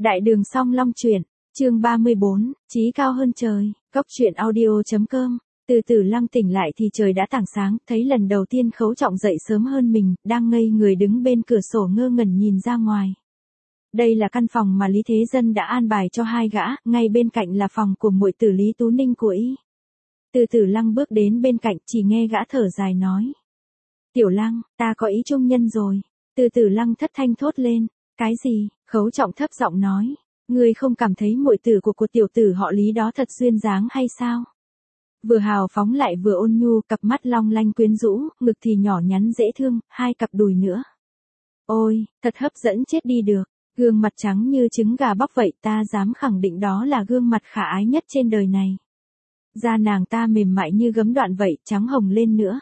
Đại đường song long truyện, chương 34, chí cao hơn trời, góc truyện audio.com. Từ Tử Lăng tỉnh lại thì trời đã tảng sáng, thấy lần đầu tiên Khấu Trọng dậy sớm hơn mình, đang ngây người đứng bên cửa sổ ngơ ngẩn nhìn ra ngoài. Đây là căn phòng mà Lý Thế Dân đã an bài cho hai gã, ngay bên cạnh là phòng của muội tử Lý Tú Ninh của y. Từ Tử Lăng bước đến bên cạnh, chỉ nghe gã thở dài nói: "Tiểu Lăng, ta có ý trung nhân rồi." Từ Tử Lăng thất thanh thốt lên: "Cái gì?" Khấu Trọng thấp giọng nói: "Ngươi không cảm thấy muội tử của tiểu tử họ Lý đó thật duyên dáng hay sao? Vừa hào phóng lại vừa ôn nhu, cặp mắt long lanh quyến rũ, ngực thì nhỏ nhắn dễ thương, hai cặp đùi nữa. Ôi, thật hấp dẫn chết đi được, gương mặt trắng như trứng gà bóc vậy, ta dám khẳng định đó là gương mặt khả ái nhất trên đời này. Da nàng ta mềm mại như gấm đoạn vậy, trắng hồng lên nữa.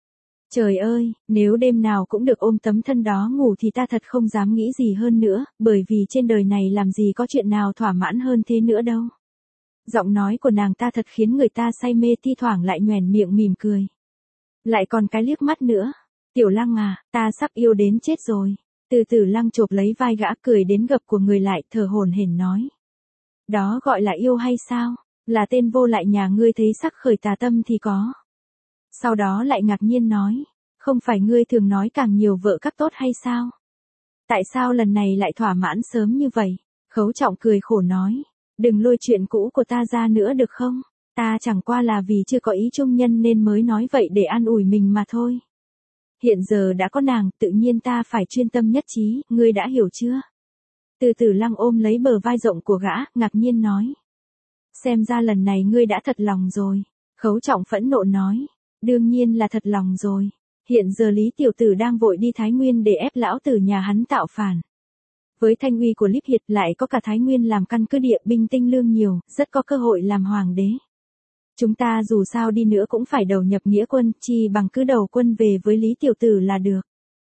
Trời ơi, nếu đêm nào cũng được ôm tấm thân đó ngủ thì ta thật không dám nghĩ gì hơn nữa, bởi vì trên đời này làm gì có chuyện nào thỏa mãn hơn thế nữa đâu." Giọng nói của nàng ta thật khiến người ta say mê, thi thoảng lại nhoẻn miệng mỉm cười. Lại còn cái liếc mắt nữa. "Tiểu Lăng à, ta sắp yêu đến chết rồi." Từ Tử Lăng chộp lấy vai gã, cười đến gập của người lại, thở hổn hển nói: "Đó gọi là yêu hay sao? Là tên vô lại nhà ngươi thấy sắc khởi tà tâm thì có." Sau đó lại ngạc nhiên nói: "Không phải ngươi thường nói càng nhiều vợ các tốt hay sao? Tại sao lần này lại thỏa mãn sớm như vậy?" Khấu Trọng cười khổ nói: "Đừng lôi chuyện cũ của ta ra nữa được không? Ta chẳng qua là vì chưa có ý trung nhân nên mới nói vậy để an ủi mình mà thôi. Hiện giờ đã có nàng, tự nhiên ta phải chuyên tâm nhất trí, ngươi đã hiểu chưa?" Từ Tử Lăng ôm lấy bờ vai rộng của gã, ngạc nhiên nói: "Xem ra lần này ngươi đã thật lòng rồi." Khấu Trọng phẫn nộ nói: "Đương nhiên là thật lòng rồi. Hiện giờ Lý tiểu tử đang vội đi Thái Nguyên để ép lão tử nhà hắn tạo phản. Với thanh uy của Líp Hiệt, lại có cả Thái Nguyên làm căn cứ địa, binh tinh lương nhiều, rất có cơ hội làm hoàng đế. Chúng ta dù sao đi nữa cũng phải đầu nhập nghĩa quân, chi bằng cứ đầu quân về với Lý tiểu tử là được.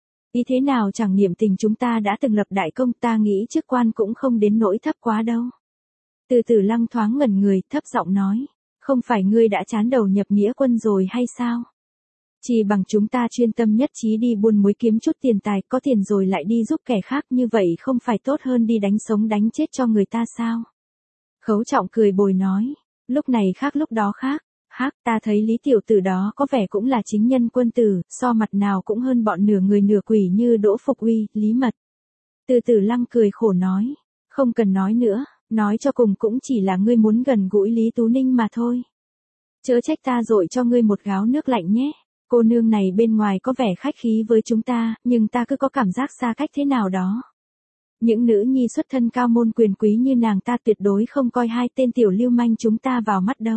Ý thế nào chẳng niệm tình chúng ta đã từng lập đại công, ta nghĩ chức quan cũng không đến nỗi thấp quá đâu." Từ Tử Lăng thoáng ngẩn người, thấp giọng nói: "Không phải ngươi đã chán đầu nhập nghĩa quân rồi hay sao? Chỉ bằng chúng ta chuyên tâm nhất trí đi buôn muối kiếm chút tiền tài, có tiền rồi lại đi giúp kẻ khác, như vậy không phải tốt hơn đi đánh sống đánh chết cho người ta sao?" Khấu Trọng cười bồi nói: "Lúc này khác lúc đó khác. Ta thấy Lý tiểu tử đó có vẻ cũng là chính nhân quân tử, so mặt nào cũng hơn bọn nửa người nửa quỷ như Đỗ Phục Uy, Lý Mật." Từ Tử Lăng cười khổ nói: "Không cần nói nữa, nói cho cùng cũng chỉ là ngươi muốn gần gũi Lý Tú Ninh mà thôi. Chớ trách ta dội cho ngươi một gáo nước lạnh nhé. Cô nương này bên ngoài có vẻ khách khí với chúng ta, nhưng ta cứ có cảm giác xa cách thế nào đó. Những nữ nhi xuất thân cao môn quyền quý như nàng ta tuyệt đối không coi hai tên tiểu lưu manh chúng ta vào mắt đâu."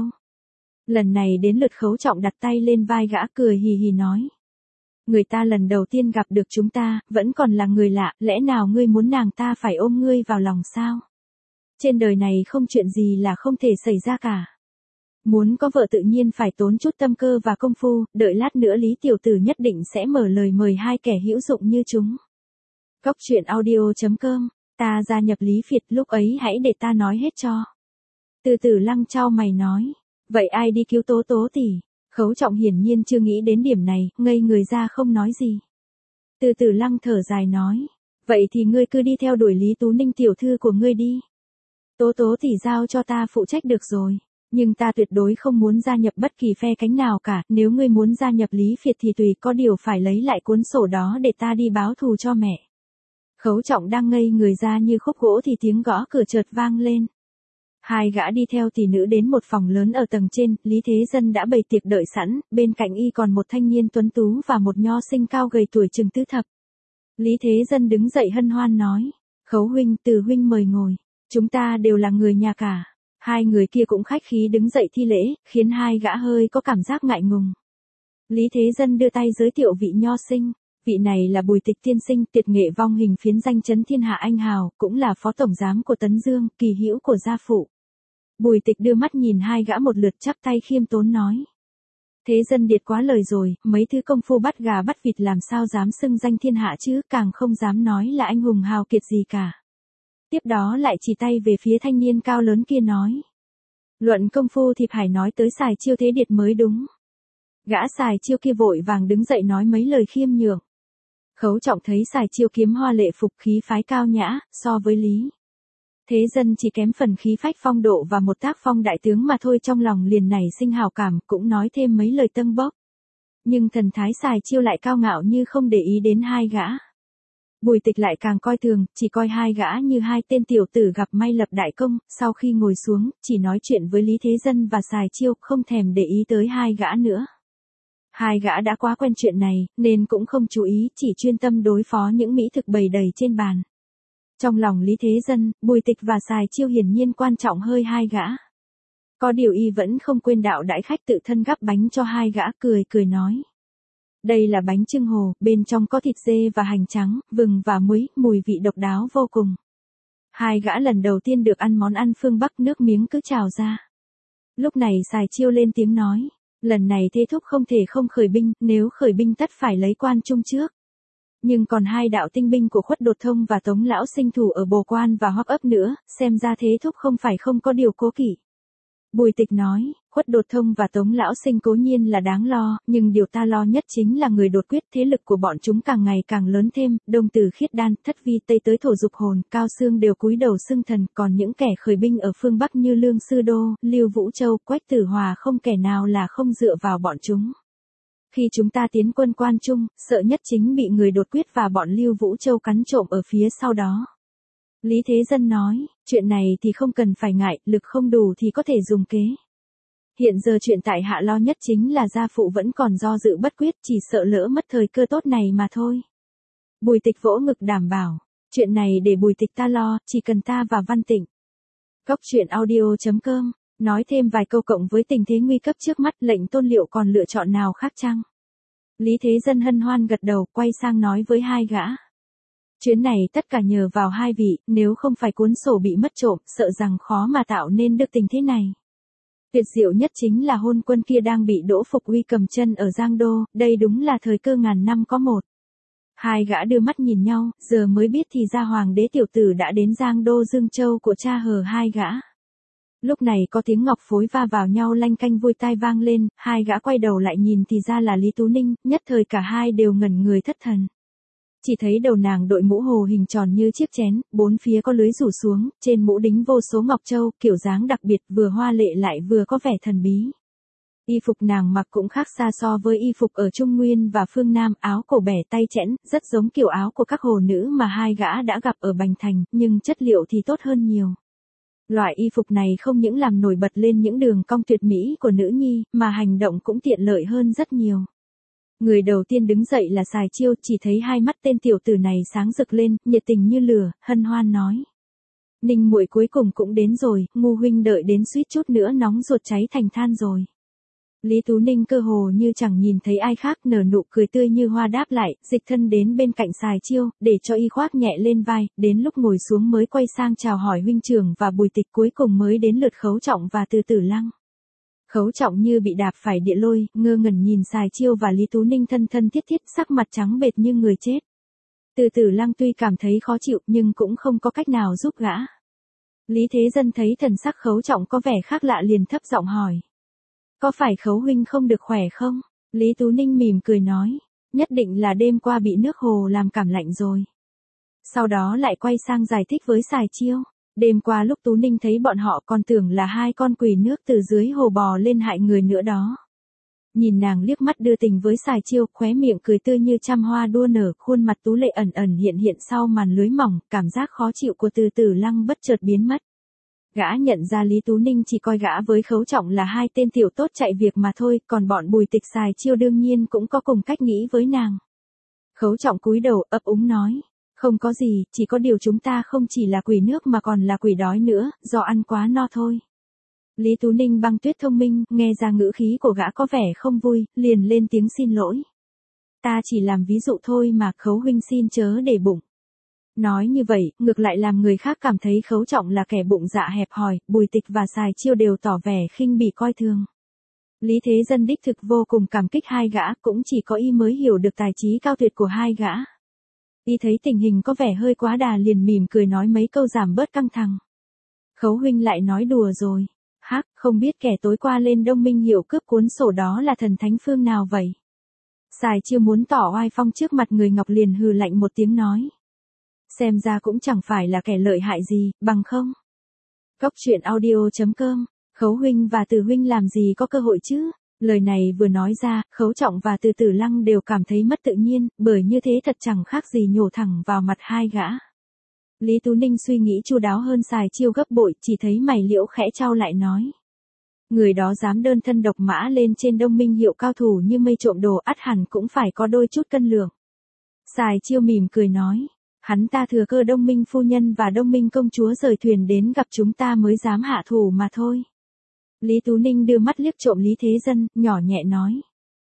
Lần này đến lượt Khấu Trọng đặt tay lên vai gã, cười hì hì nói: "Người ta lần đầu tiên gặp được chúng ta, vẫn còn là người lạ, lẽ nào ngươi muốn nàng ta phải ôm ngươi vào lòng sao? Trên đời này không chuyện gì là không thể xảy ra cả. Muốn có vợ tự nhiên phải tốn chút tâm cơ và công phu, đợi lát nữa Lý tiểu tử nhất định sẽ mở lời mời hai kẻ hữu dụng như chúng." Góc truyện audio.com. Ta gia nhập Lý Việt, lúc ấy hãy để ta nói hết cho. Từ Tử Lăng chau mày nói: "Vậy ai đi cứu Tố Tố tỷ?" Khấu Trọng hiển nhiên chưa nghĩ đến điểm này, ngây người ra không nói gì. Từ Tử Lăng thở dài nói: "Vậy thì ngươi cứ đi theo đuổi Lý Tú Ninh tiểu thư của ngươi đi. Tố Tố tỷ giao cho ta phụ trách được rồi. Nhưng ta tuyệt đối không muốn gia nhập bất kỳ phe cánh nào cả, nếu ngươi muốn gia nhập Lý Việt thì tùy, có điều phải lấy lại cuốn sổ đó để ta đi báo thù cho mẹ." Khấu Trọng đang ngây người ra như khúc gỗ thì tiếng gõ cửa chợt vang lên. Hai gã đi theo tỷ nữ đến một phòng lớn ở tầng trên, Lý Thế Dân đã bày tiệc đợi sẵn, bên cạnh y còn một thanh niên tuấn tú và một nho sinh cao gầy tuổi chừng tứ thập. Lý Thế Dân đứng dậy hân hoan nói: "Khấu huynh, Từ huynh mời ngồi, chúng ta đều là người nhà cả." Hai người kia cũng khách khí đứng dậy thi lễ, khiến hai gã hơi có cảm giác ngại ngùng. Lý Thế Dân đưa tay giới thiệu vị nho sinh: "Vị này là Bùi Tịch tiên sinh, tuyệt nghệ vong hình phiến danh chấn thiên hạ anh hào, cũng là phó tổng giám của Tấn Dương, kỳ hữu của gia phụ." Bùi Tịch đưa mắt nhìn hai gã một lượt, chắp tay khiêm tốn nói: "Thế Dân điệt quá lời rồi, mấy thứ công phu bắt gà bắt vịt làm sao dám xưng danh thiên hạ chứ, càng không dám nói là anh hùng hào kiệt gì cả." Tiếp đó lại chỉ tay về phía thanh niên cao lớn kia nói: "Luận công phu thì phải nói tới Sài Chiêu Thế Điệt mới đúng." Gã Sài Chiêu kia vội vàng đứng dậy nói mấy lời khiêm nhường. Khấu Trọng thấy Sài Chiêu kiếm hoa lệ phục khí phái cao nhã, so với Lý Thế dân chỉ kém phần khí phách phong độ và một tác phong đại tướng mà thôi, trong lòng liền nảy sinh hào cảm, cũng nói thêm mấy lời tâng bốc. Nhưng thần thái Sài Chiêu lại cao ngạo như không để ý đến hai gã. Bùi Tịch lại càng coi thường, chỉ coi hai gã như hai tên tiểu tử gặp may lập đại công, sau khi ngồi xuống, chỉ nói chuyện với Lý Thế Dân và Sài Chiêu, không thèm để ý tới hai gã nữa. Hai gã đã quá quen chuyện này, nên cũng không chú ý, chỉ chuyên tâm đối phó những mỹ thực bày đầy trên bàn. Trong lòng Lý Thế Dân, Bùi Tịch và Sài Chiêu hiển nhiên quan trọng hơi hai gã. Có điều y vẫn không quên đạo đãi khách, tự thân gắp bánh cho hai gã, cười nói. Đây là bánh chưng hồ, bên trong có thịt dê và hành trắng, vừng và muối, mùi vị độc đáo vô cùng. Hai gã lần đầu tiên được ăn món ăn phương Bắc, nước miếng cứ trào ra. Lúc này Sài Chiêu lên tiếng nói, lần này Thế Thúc không thể không khởi binh, nếu khởi binh tất phải lấy Quan Trung trước. Nhưng còn hai đạo tinh binh của Khuất Đột Thông và Tống Lão Sinh thủ ở Bồ Quan và Hoắc Ấp nữa, xem ra Thế Thúc không phải không có điều cố kỵ. Bùi Tịch nói, Khuất Đột Thông và Tống Lão Sinh cố nhiên là đáng lo, nhưng điều ta lo nhất chính là người đột quyết, thế lực của bọn chúng càng ngày càng lớn thêm, Đông từ Khiết Đan, Thất Vi Tây tới Thổ Dục Hồn, Cao Xương đều cúi đầu xưng thần, còn những kẻ khởi binh ở phương Bắc như Lương Sư Đô, Lưu Vũ Châu, Quách Tử Hòa không kẻ nào là không dựa vào bọn chúng. Khi chúng ta tiến quân Quan Trung, sợ nhất chính bị người đột quyết và bọn Lưu Vũ Châu cắn trộm ở phía sau đó. Lý Thế Dân nói, chuyện này thì không cần phải ngại, lực không đủ thì có thể dùng kế. Hiện giờ chuyện tại hạ lo nhất chính là gia phụ vẫn còn do dự bất quyết, chỉ sợ lỡ mất thời cơ tốt này mà thôi. Bùi Tịch vỗ ngực đảm bảo, chuyện này để Bùi Tịch ta lo, chỉ cần ta và Văn Tịnh. Góc truyện audio.com, nói thêm vài câu cộng với tình thế nguy cấp trước mắt, lệnh Tôn liệu còn lựa chọn nào khác chăng? Lý Thế Dân hân hoan gật đầu, quay sang nói với hai gã. Chuyến này tất cả nhờ vào hai vị, nếu không phải cuốn sổ bị mất trộm, sợ rằng khó mà tạo nên được tình thế này. Tuyệt diệu nhất chính là hôn quân kia đang bị Đỗ Phục Uy cầm chân ở Giang Đô, đây đúng là thời cơ ngàn năm có một. Hai gã đưa mắt nhìn nhau, giờ mới biết thì ra hoàng đế tiểu tử đã đến Giang Đô Dương Châu của cha hờ hai gã. Lúc này có tiếng ngọc phối va vào nhau lanh canh vui tai vang lên, hai gã quay đầu lại nhìn thì ra là Lý Tú Ninh, nhất thời cả hai đều ngẩn người thất thần. Chỉ thấy đầu nàng đội mũ hồ hình tròn như chiếc chén, bốn phía có lưới rủ xuống, trên mũ đính vô số ngọc châu, kiểu dáng đặc biệt, vừa hoa lệ lại vừa có vẻ thần bí. Y phục nàng mặc cũng khác xa so với y phục ở Trung Nguyên và phương Nam, áo cổ bẻ tay chẽn, rất giống kiểu áo của các hồ nữ mà hai gã đã gặp ở Bành Thành, nhưng chất liệu thì tốt hơn nhiều. Loại y phục này không những làm nổi bật lên những đường cong tuyệt mỹ của nữ nhi, mà hành động cũng tiện lợi hơn rất nhiều. Người đầu tiên đứng dậy là Sài Chiêu, chỉ thấy hai mắt tên tiểu tử này sáng rực lên, nhiệt tình như lửa, hân hoan nói. Ninh muội cuối cùng cũng đến rồi, Ngu huynh đợi đến suýt chút nữa nóng ruột cháy thành than rồi. Lý Tú Ninh cơ hồ như chẳng nhìn thấy ai khác, nở nụ cười tươi như hoa đáp lại, dịch thân đến bên cạnh Sài Chiêu, để cho y khoác nhẹ lên vai, đến lúc ngồi xuống mới quay sang chào hỏi huynh trưởng và Bùi Tịch, cuối cùng mới đến lượt Khấu Trọng và Từ Tử Lăng. Khấu Trọng như bị đạp phải địa lôi, ngơ ngẩn nhìn Sài Chiêu và Lý Tú Ninh thân thân thiết thiết, sắc mặt trắng bệch như người chết. Từ Tử Lăng tuy cảm thấy khó chịu nhưng cũng không có cách nào giúp gã. Lý Thế Dân thấy thần sắc Khấu Trọng có vẻ khác lạ liền thấp giọng hỏi. Có phải Khấu huynh không được khỏe không? Lý Tú Ninh mỉm cười nói. Nhất định là đêm qua bị nước hồ làm cảm lạnh rồi. Sau đó lại quay sang giải thích với Sài Chiêu. Đêm qua lúc Tú Ninh thấy bọn họ còn tưởng là hai con quỷ nước từ dưới hồ bò lên hại người nữa đó. Nhìn nàng liếc mắt đưa tình với Sài Chiêu, khóe miệng cười tươi như trăm hoa đua nở, khuôn mặt tú lệ ẩn ẩn hiện hiện sau màn lưới mỏng, cảm giác khó chịu của Từ Tử Lăng bất chợt biến mất. Gã nhận ra Lý Tú Ninh chỉ coi gã với Khấu Trọng là hai tên tiểu tốt chạy việc mà thôi, còn bọn Bùi Tịch Sài Chiêu đương nhiên cũng có cùng cách nghĩ với nàng. Khấu Trọng cúi đầu ấp úng nói. Không có gì, chỉ có điều chúng ta không chỉ là quỷ nước mà còn là quỷ đói nữa, do ăn quá no thôi. Lý Tú Ninh Băng Tuyết thông minh, nghe ra ngữ khí của gã có vẻ không vui, liền lên tiếng xin lỗi. Ta chỉ làm ví dụ thôi mà, Khấu huynh xin chớ để bụng. Nói như vậy, ngược lại làm người khác cảm thấy Khấu Trọng là kẻ bụng dạ hẹp hòi, Bùi Tịch và Sài Chiêu đều tỏ vẻ khinh bỉ coi thường. Lý Thế Dân đích thực vô cùng cảm kích hai gã, cũng chỉ có y mới hiểu được tài trí cao tuyệt của hai gã. Y thấy tình hình có vẻ hơi quá đà liền mỉm cười nói mấy câu giảm bớt căng thẳng. Khấu huynh lại nói đùa rồi. Hắc, không biết kẻ tối qua lên Đông Minh Hiệu cướp cuốn sổ đó là thần thánh phương nào vậy? Sài Chiêu muốn tỏ oai phong trước mặt người Ngọc liền hừ lạnh một tiếng nói. Xem ra cũng chẳng phải là kẻ lợi hại gì, bằng không. Cốc truyện audio.com, Khấu huynh và Từ huynh làm gì có cơ hội chứ? Lời này vừa nói ra, Khấu Trọng và Từ Tử Lăng đều cảm thấy mất tự nhiên, bởi như thế thật chẳng khác gì nhổ thẳng vào mặt hai gã. Lý Tú Ninh suy nghĩ chu đáo hơn Sài Chiêu gấp bội, chỉ thấy mày liễu khẽ chau lại nói. Người đó dám đơn thân độc mã lên trên Đông Minh hiệu cao thủ như mây trộm đồ, ắt hẳn cũng phải có đôi chút cân lượng. Sài Chiêu mỉm cười nói. Hắn ta thừa cơ Đông Minh phu nhân và Đông Minh công chúa rời thuyền đến gặp chúng ta mới dám hạ thủ mà thôi. Lý Tú Ninh đưa mắt liếc trộm Lý Thế Dân, nhỏ nhẹ nói.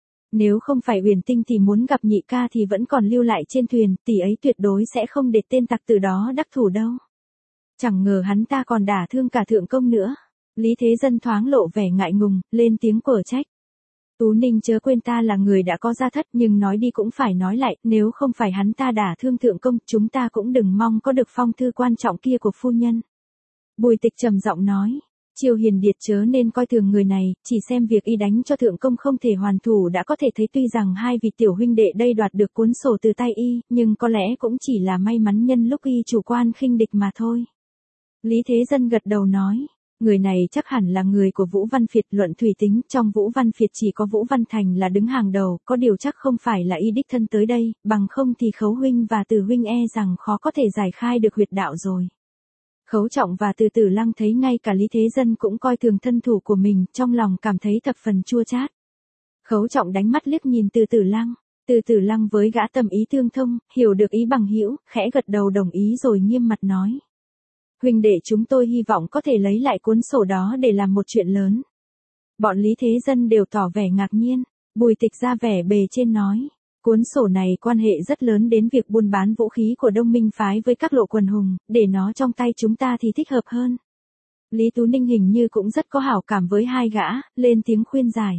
Nếu không phải Uyển Tinh thì muốn gặp nhị ca thì vẫn còn lưu lại trên thuyền, tỷ ấy tuyệt đối sẽ không để tên tặc từ đó đắc thủ đâu. Chẳng ngờ hắn ta còn đả thương cả thượng công nữa. Lý Thế Dân thoáng lộ vẻ ngại ngùng, lên tiếng quở trách. Tú Ninh chớ quên ta là người đã có gia thất, nhưng nói đi cũng phải nói lại, nếu không phải hắn ta đả thương thượng công, chúng ta cũng đừng mong có được phong thư quan trọng kia của phu nhân. Bùi Tịch trầm giọng nói. Triều Hiền Điệt chớ nên coi thường người này, chỉ xem việc y đánh cho thượng công không thể hoàn thủ đã có thể thấy tuy rằng hai vị tiểu huynh đệ đây đoạt được cuốn sổ từ tay y, nhưng có lẽ cũng chỉ là may mắn nhân lúc y chủ quan khinh địch mà thôi. Lý Thế Dân gật đầu nói, người này chắc hẳn là người của Vũ Văn Phiệt. Luận thủy tính, trong Vũ Văn Phiệt chỉ có Vũ Văn Thành là đứng hàng đầu, có điều chắc không phải là y đích thân tới đây, bằng không thì Khấu huynh và Từ huynh e rằng khó có thể giải khai được huyệt đạo rồi. Khấu Trọng và Từ Tử Lăng thấy ngay cả Lý Thế Dân cũng coi thường thân thủ của mình, trong lòng cảm thấy thập phần chua chát. Khấu Trọng đánh mắt liếc nhìn Từ Tử Lăng. Từ Tử Lăng với gã tâm ý tương thông, hiểu được ý bằng hữu, khẽ gật đầu đồng ý rồi nghiêm mặt nói. Huynh đệ chúng tôi hy vọng có thể lấy lại cuốn sổ đó để làm một chuyện lớn. Bọn Lý Thế Dân đều tỏ vẻ ngạc nhiên. Bùi Tịch ra vẻ bề trên nói. Cuốn sổ này quan hệ rất lớn đến việc buôn bán vũ khí của Đông Minh phái với các lộ quần hùng, để nó trong tay chúng ta thì thích hợp hơn. Lý Tú Ninh hình như cũng rất có hảo cảm với hai gã, lên tiếng khuyên giải.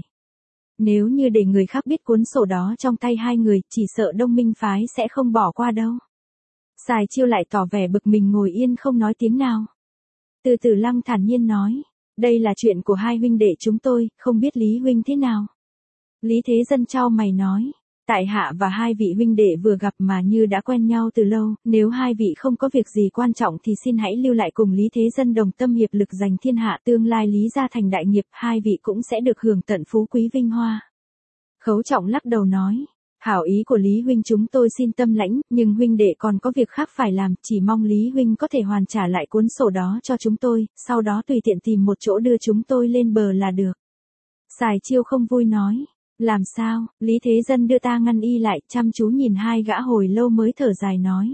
Nếu như để người khác biết cuốn sổ đó trong tay hai người, chỉ sợ Đông Minh phái sẽ không bỏ qua đâu. Sài Chiêu lại tỏ vẻ bực mình ngồi yên không nói tiếng nào. Từ Tử Lăng thản nhiên nói, đây là chuyện của hai huynh đệ chúng tôi, không biết Lý huynh thế nào. Lý Thế Dân chau mày nói, tại hạ và hai vị huynh đệ vừa gặp mà như đã quen nhau từ lâu, nếu hai vị không có việc gì quan trọng thì xin hãy lưu lại cùng Lý Thế Dân đồng tâm hiệp lực giành thiên hạ, tương lai Lý gia thành đại nghiệp, hai vị cũng sẽ được hưởng tận phú quý vinh hoa. Khấu Trọng lắc đầu nói, hảo ý của Lý huynh chúng tôi xin tâm lãnh, nhưng huynh đệ còn có việc khác phải làm, chỉ mong Lý huynh có thể hoàn trả lại cuốn sổ đó cho chúng tôi, sau đó tùy tiện tìm một chỗ đưa chúng tôi lên bờ là được. Sài Chiêu không vui nói, làm sao? Lý Thế Dân đưa ta ngăn y lại, chăm chú nhìn hai gã hồi lâu mới thở dài nói.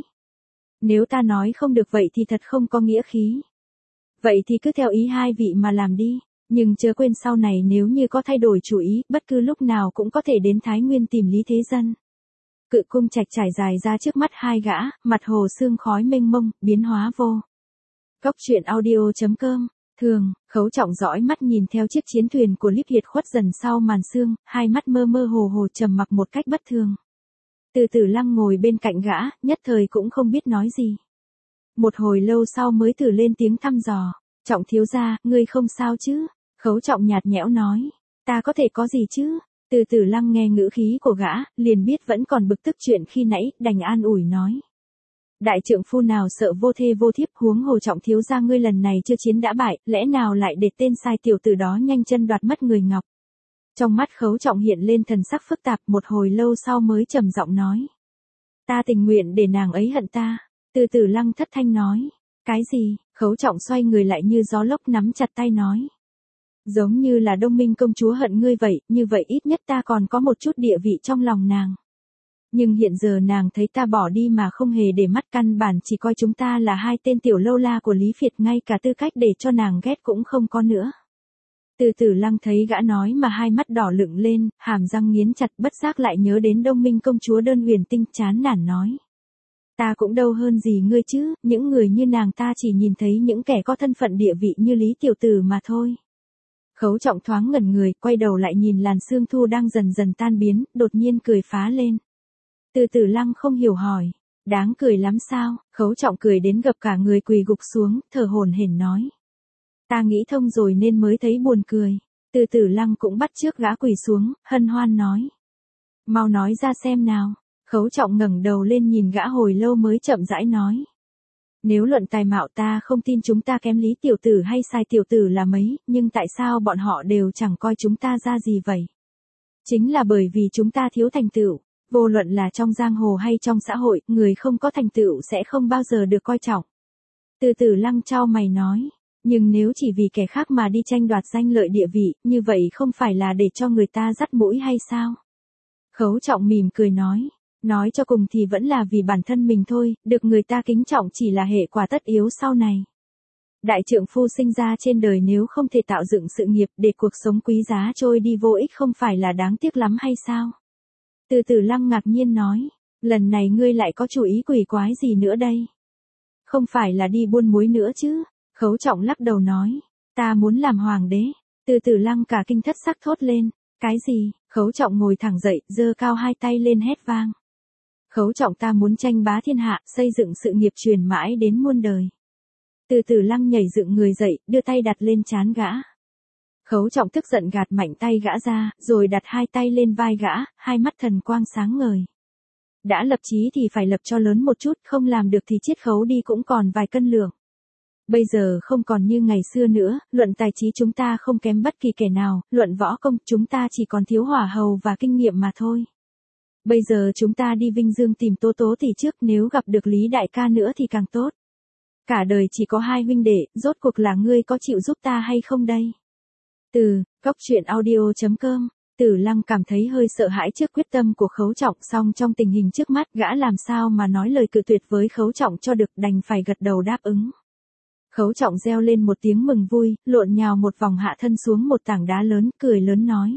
Nếu ta nói không được vậy thì thật không có nghĩa khí. Vậy thì cứ theo ý hai vị mà làm đi. Nhưng chớ quên sau này nếu như có thay đổi chủ ý, bất cứ lúc nào cũng có thể đến Thái Nguyên tìm Lý Thế Dân. Cự cung trạch trải dài ra trước mắt hai gã, mặt hồ sương khói mênh mông, biến hóa vô. Cốc truyện audio.com. Thường, Khấu Trọng dõi mắt nhìn theo chiếc chiến thuyền của Líp Hiệt khuất dần sau màn sương, hai mắt mơ mơ hồ hồ trầm mặc một cách bất thường. Từ Tử Lăng ngồi bên cạnh gã, nhất thời cũng không biết nói gì. Một hồi lâu sau mới thử lên tiếng thăm dò. Trọng thiếu gia, ngươi không sao chứ? Khấu Trọng nhạt nhẽo nói. Ta có thể có gì chứ? Từ Tử Lăng nghe ngữ khí của gã, liền biết vẫn còn bực tức chuyện khi nãy, đành an ủi nói. Đại trượng phu nào sợ vô thê vô thiếp, huống hồ Trọng thiếu gia ngươi lần này chưa chiến đã bại, lẽ nào lại để tên sai tiểu tử đó nhanh chân đoạt mất người ngọc? Trong mắt Khấu Trọng hiện lên thần sắc phức tạp, một hồi lâu sau mới trầm giọng nói. Ta tình nguyện để nàng ấy hận ta. Từ Tử Lăng thất thanh nói. Cái gì? Khấu Trọng xoay người lại như gió lốc nắm chặt tay nói. Giống như là Đông Minh công chúa hận ngươi vậy, như vậy ít nhất ta còn có một chút địa vị trong lòng nàng. Nhưng hiện giờ nàng thấy ta bỏ đi mà không hề để mắt, căn bản chỉ coi chúng ta là hai tên tiểu lâu la của Lý Phiệt, ngay cả tư cách để cho nàng ghét cũng không có nữa. Từ Tử Lăng thấy gã nói mà hai mắt đỏ lựng lên, hàm răng nghiến chặt, bất giác lại nhớ đến Đông Minh công chúa Đơn Uyển Tinh, chán nản nói. Ta cũng đâu hơn gì ngươi chứ, những người như nàng ta chỉ nhìn thấy những kẻ có thân phận địa vị như Lý tiểu tử mà thôi. Khấu Trọng thoáng ngẩn người, quay đầu lại nhìn làn sương thu đang dần dần tan biến, đột nhiên cười phá lên. Từ Tử Lăng không hiểu hỏi, đáng cười lắm sao? Khấu Trọng cười đến gập cả người quỳ gục xuống, thở hổn hển nói. Ta nghĩ thông rồi nên mới thấy buồn cười. Từ Tử Lăng cũng bắt chước gã quỳ xuống, hân hoan nói. Mau nói ra xem nào. Khấu Trọng ngẩng đầu lên nhìn gã hồi lâu mới chậm rãi nói. Nếu luận tài mạo ta không tin chúng ta kém Lý tiểu tử hay Sai tiểu tử là mấy, nhưng tại sao bọn họ đều chẳng coi chúng ta ra gì vậy? Chính là bởi vì chúng ta thiếu thành tựu, vô luận là trong giang hồ hay trong xã hội, người không có thành tựu sẽ không bao giờ được coi trọng. Từ Tử Lăng chau mày nói, nhưng nếu chỉ vì kẻ khác mà đi tranh đoạt danh lợi địa vị, như vậy không phải là để cho người ta dắt mũi hay sao? Khấu Trọng mỉm cười nói cho cùng thì vẫn là vì bản thân mình thôi, được người ta kính trọng chỉ là hệ quả tất yếu sau này. Đại trượng phu sinh ra trên đời nếu không thể tạo dựng sự nghiệp để cuộc sống quý giá trôi đi vô ích không phải là đáng tiếc lắm hay sao? Từ Tử Lăng ngạc nhiên nói, lần này ngươi lại có chủ ý quỷ quái gì nữa đây? Không phải là đi buôn muối nữa chứ? Khấu Trọng lắc đầu nói, ta muốn làm hoàng đế. Từ Tử Lăng cả kinh thất sắc thốt lên, cái gì? Khấu Trọng ngồi thẳng dậy, giơ cao hai tay lên hét vang. Khấu Trọng ta muốn tranh bá thiên hạ, xây dựng sự nghiệp truyền mãi đến muôn đời. Từ Tử Lăng nhảy dựng người dậy, đưa tay đặt lên trán gã. Khấu Trọng tức giận gạt mạnh tay gã ra, rồi đặt hai tay lên vai gã, hai mắt thần quang sáng ngời. Đã lập chí thì phải lập cho lớn một chút, không làm được thì chiết khấu đi cũng còn vài cân lượng. Bây giờ không còn như ngày xưa nữa, luận tài trí chúng ta không kém bất kỳ kẻ nào, luận võ công chúng ta chỉ còn thiếu hỏa hầu và kinh nghiệm mà thôi. Bây giờ chúng ta đi Vinh Dương tìm Tố Tố tỷ trước, nếu gặp được Lý đại ca nữa thì càng tốt. Cả đời chỉ có hai huynh đệ, rốt cuộc là ngươi có chịu giúp ta hay không đây? Góc truyện audio.com. Tử Lăng cảm thấy hơi sợ hãi trước quyết tâm của Khấu Trọng, song trong tình hình trước mắt gã làm sao mà nói lời cự tuyệt với Khấu Trọng cho được, đành phải gật đầu đáp ứng. Khấu Trọng reo lên một tiếng mừng vui, lộn nhào một vòng hạ thân xuống một tảng đá lớn, cười lớn nói.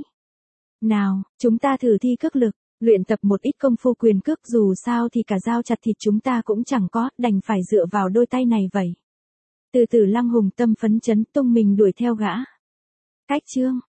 Nào, chúng ta thử thi cước lực, luyện tập một ít công phu quyền cước, dù sao thì cả dao chặt thịt chúng ta cũng chẳng có, đành phải dựa vào đôi tay này vậy. Từ Tử Lăng hùng tâm phấn chấn tung mình đuổi theo gã. Cách chương